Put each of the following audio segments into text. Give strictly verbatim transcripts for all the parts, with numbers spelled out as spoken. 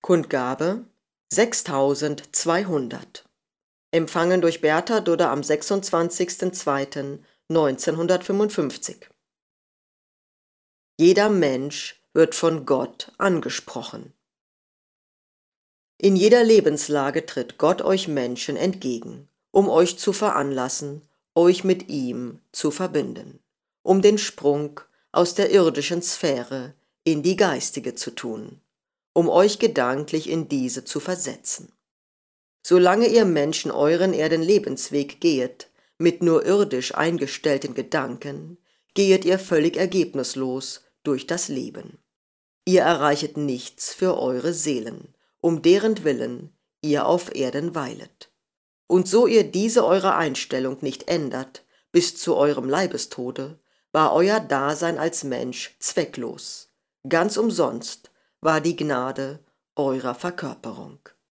Kundgabe sechstausendzweihundert. Empfangen durch Bertha Dudder am sechsundzwanzigsten zweiten neunzehnhundertfünfundfünfzig. Jeder Mensch wird von Gott angesprochen. In jeder Lebenslage tritt Gott euch Menschen entgegen, um euch zu veranlassen, euch mit ihm zu verbinden, um den Sprung aus der irdischen Sphäre in die geistige zu tun, um euch gedanklich in diese zu versetzen. Solange ihr Menschen euren Erdenlebensweg gehet, mit nur irdisch eingestellten Gedanken, gehet ihr völlig ergebnislos durch das Leben. Ihr erreichet nichts für eure Seelen, um deren Willen ihr auf Erden weilet. Und so ihr diese eure Einstellung nicht ändert, bis zu eurem Leibestode, war euer Dasein als Mensch zwecklos. Ganz umsonst war die Gnade eurer Verkörperung.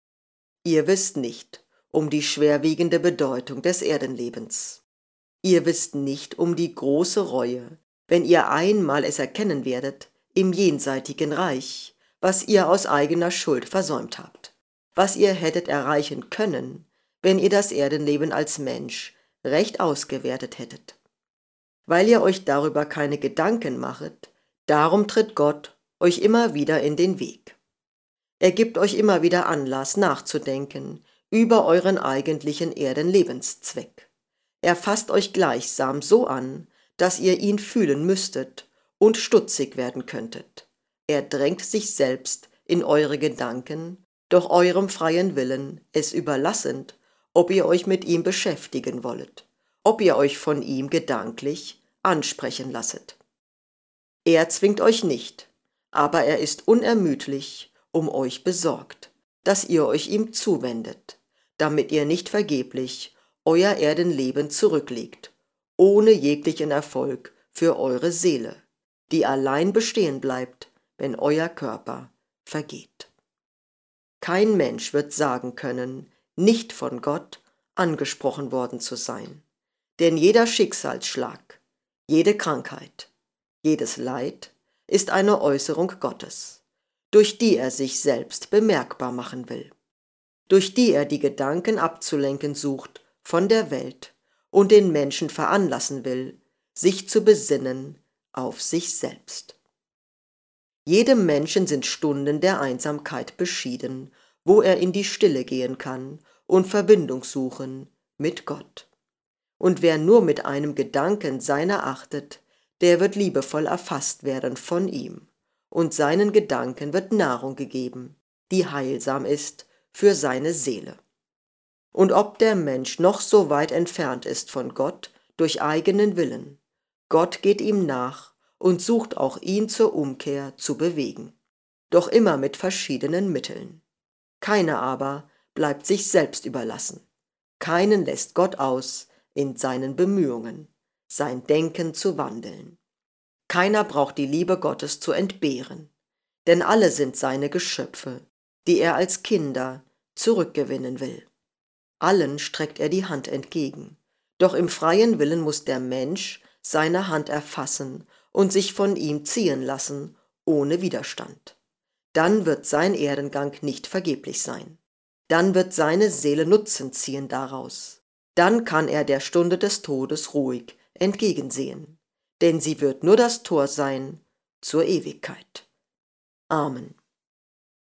Ihr wisst nicht um die schwerwiegende Bedeutung des Erdenlebens. Ihr wisst nicht um die große Reue, wenn ihr einmal es erkennen werdet, im jenseitigen Reich, was ihr aus eigener Schuld versäumt habt, was ihr hättet erreichen können, wenn ihr das Erdenleben als Mensch recht ausgewertet hättet. Weil ihr euch darüber keine Gedanken machet, darum tritt Gott euch immer wieder in den Weg. Er gibt euch immer wieder Anlass nachzudenken über euren eigentlichen Erdenlebenszweck. Er fasst euch gleichsam so an, dass ihr ihn fühlen müsstet und stutzig werden könntet. Er drängt sich selbst in eure Gedanken, doch eurem freien Willen es überlassend, ob ihr euch mit ihm beschäftigen wollet, ob ihr euch von ihm gedanklich ansprechen lasset. Er zwingt euch nicht, aber er ist unermüdlich um euch besorgt, dass ihr euch ihm zuwendet, damit ihr nicht vergeblich euer Erdenleben zurücklegt, ohne jeglichen Erfolg für eure Seele, die allein bestehen bleibt, wenn euer Körper vergeht. Kein Mensch wird sagen können, nicht von Gott angesprochen worden zu sein, denn jeder Schicksalsschlag, jede Krankheit, jedes Leid ist eine Äußerung Gottes, durch die er sich selbst bemerkbar machen will, durch die er die Gedanken abzulenken sucht von der Welt und den Menschen veranlassen will, sich zu besinnen auf sich selbst. Jedem Menschen sind Stunden der Einsamkeit beschieden, wo er in die Stille gehen kann und Verbindung suchen mit Gott. Und wer nur mit einem Gedanken seiner achtet, der wird liebevoll erfasst werden von ihm, und seinen Gedanken wird Nahrung gegeben, die heilsam ist für seine Seele. Und ob der Mensch noch so weit entfernt ist von Gott durch eigenen Willen, Gott geht ihm nach und sucht auch ihn zur Umkehr zu bewegen, doch immer mit verschiedenen Mitteln. Keiner aber bleibt sich selbst überlassen, keinen lässt Gott aus in seinen Bemühungen, sein Denken zu wandeln. Keiner braucht die Liebe Gottes zu entbehren, denn alle sind seine Geschöpfe, die er als Kinder zurückgewinnen will. Allen streckt er die Hand entgegen, doch im freien Willen muss der Mensch seine Hand erfassen und sich von ihm ziehen lassen, ohne Widerstand. Dann wird sein Erdengang nicht vergeblich sein. Dann wird seine Seele Nutzen ziehen daraus. Dann kann er der Stunde des Todes ruhig entgegensehen, denn sie wird nur das Tor sein zur Ewigkeit. Amen.